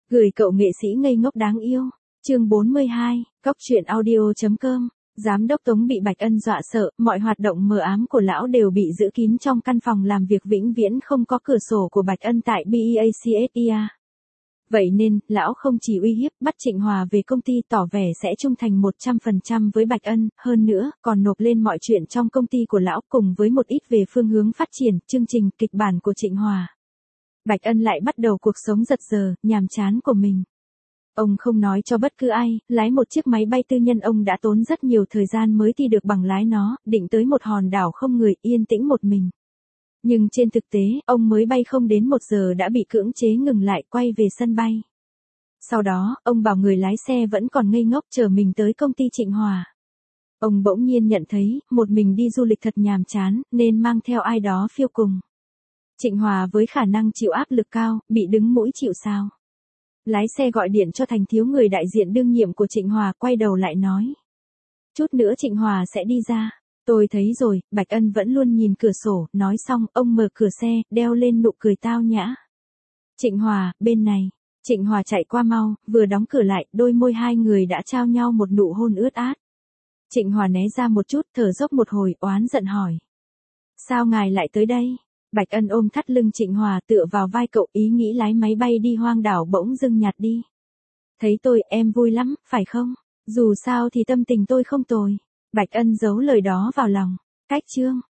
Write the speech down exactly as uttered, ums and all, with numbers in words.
Gửi cậu nghệ sĩ ngây ngốc đáng yêu. Chương bốn mươi hai, Cóc truyện audio.com. Giám đốc Tống bị Bạch Ân dọa sợ, mọi hoạt động mờ ám của lão đều bị giữ kín trong căn phòng làm việc vĩnh viễn không có cửa sổ của Bạch Ân tại Beacsea. Vậy nên, lão không chỉ uy hiếp bắt Trịnh Hòa về công ty tỏ vẻ sẽ trung thành một trăm phần trăm với Bạch Ân, hơn nữa, còn nộp lên mọi chuyện trong công ty của lão cùng với một ít về phương hướng phát triển, chương trình, kịch bản của Trịnh Hòa. Bạch Ân lại bắt đầu cuộc sống giật giờ, nhàm chán của mình. Ông không nói cho bất cứ ai, lái một chiếc máy bay tư nhân ông đã tốn rất nhiều thời gian mới thi được bằng lái nó, định tới một hòn đảo không người, yên tĩnh một mình. Nhưng trên thực tế, ông mới bay không đến một giờ đã bị cưỡng chế ngừng lại quay về sân bay. Sau đó, ông bảo người lái xe vẫn còn ngây ngốc chờ mình tới công ty Trịnh Hòa. Ông bỗng nhiên nhận thấy, một mình đi du lịch thật nhàm chán, nên mang theo ai đó phiêu cùng. Trịnh Hòa với khả năng chịu áp lực cao, bị đứng mũi chịu sào. Lái xe gọi điện cho Thành Thiếu, người đại diện đương nhiệm của Trịnh Hòa, quay đầu lại nói. Chút nữa Trịnh Hòa sẽ đi ra. Tôi thấy rồi, Bạch Ân vẫn luôn nhìn cửa sổ, nói xong, ông mở cửa xe, đeo lên nụ cười tao nhã. Trịnh Hòa, bên này. Trịnh Hòa chạy qua mau, vừa đóng cửa lại, đôi môi hai người đã trao nhau một nụ hôn ướt át. Trịnh Hòa né ra một chút, thở dốc một hồi, oán giận hỏi. Sao ngài lại tới đây? Bạch Ân ôm thắt lưng Trịnh Hòa tựa vào vai cậu, ý nghĩ lái máy bay đi hoang đảo bỗng dưng nhạt đi. Thấy tôi, em vui lắm, phải không? Dù sao thì tâm tình tôi không tồi. Bạch Ân giấu lời đó vào lòng. Cách chương.